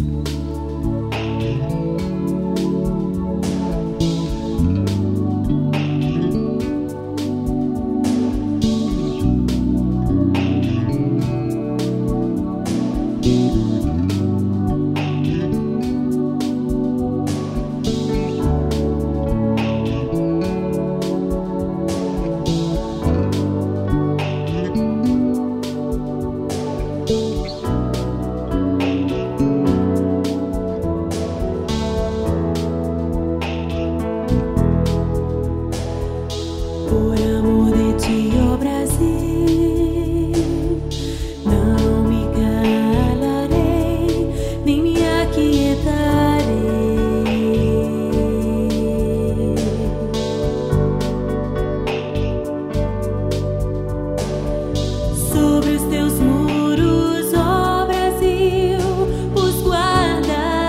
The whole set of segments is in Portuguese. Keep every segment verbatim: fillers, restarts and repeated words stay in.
Por amor de ti, ó Brasil, não me calarei, nem me aquietarei. Sobre os teus muros, ó Brasil, os guardas,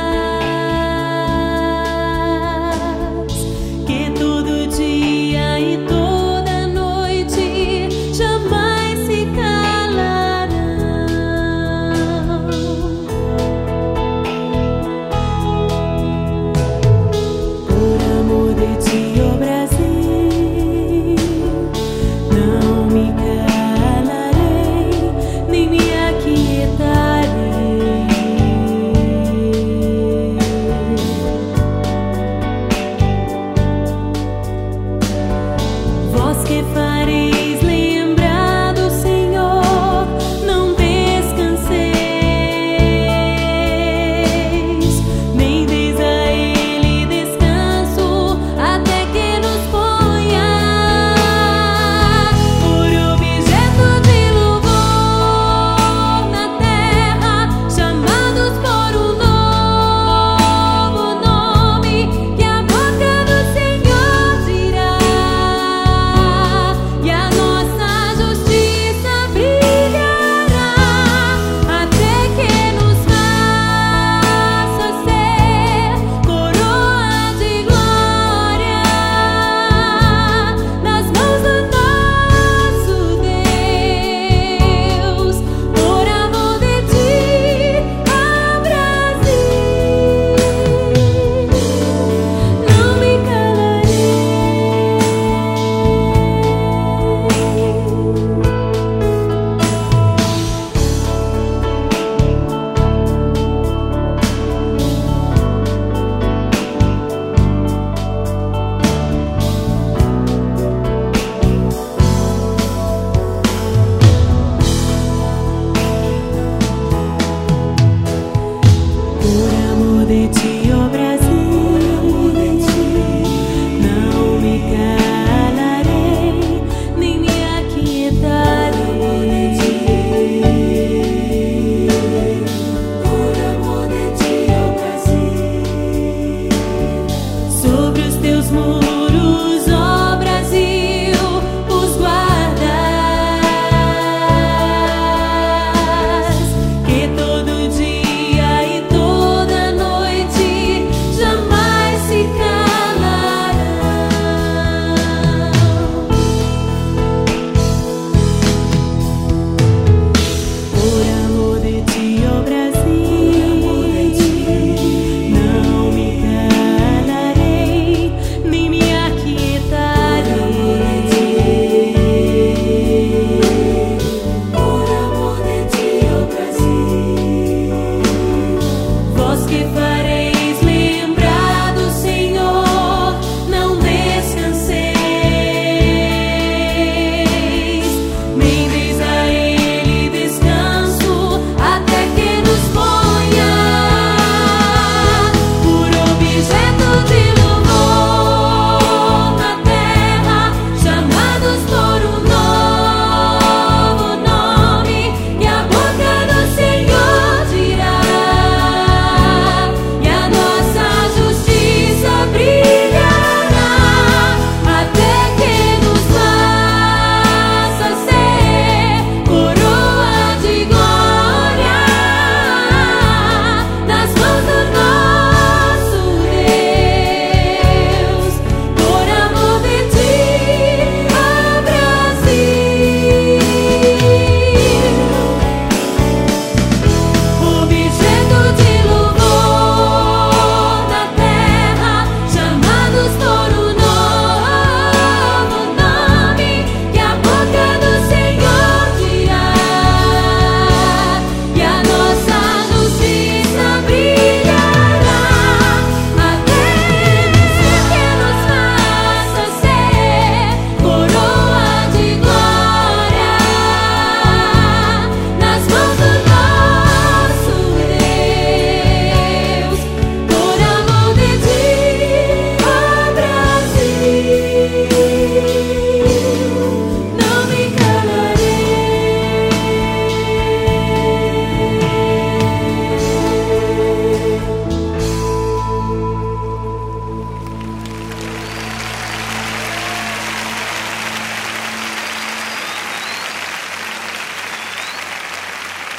que todo dia e toda noite jamais se calarão. Por amor de ti, ó Brasil, não me calarei, nem me aquietarei. Vós que fareis lembrar do Senhor, não descanseis, nem deis a Ele descanso, até que nos ponha por objeto de louvor na terra, chamados por um novo nome, que a boca do Senhor dirá, e a nossa justiça brilhará, até que nos faça ser coroa de glória nas mãos do nosso Deus. Por amor de ti, ó Brasil, não me calarei. Por amor de ti, ó Brasil, não me calarei, nem me aquietarei. Por amor de ti, ó Brasil, sobre os teus muros, ó Brasil, os guardas, que todo dia e toda noite jamais se calarão. Por amor de ti, ó Brasil, não me calarei, nem me aquietarei. Por amor de ti, ó Brasil, vós que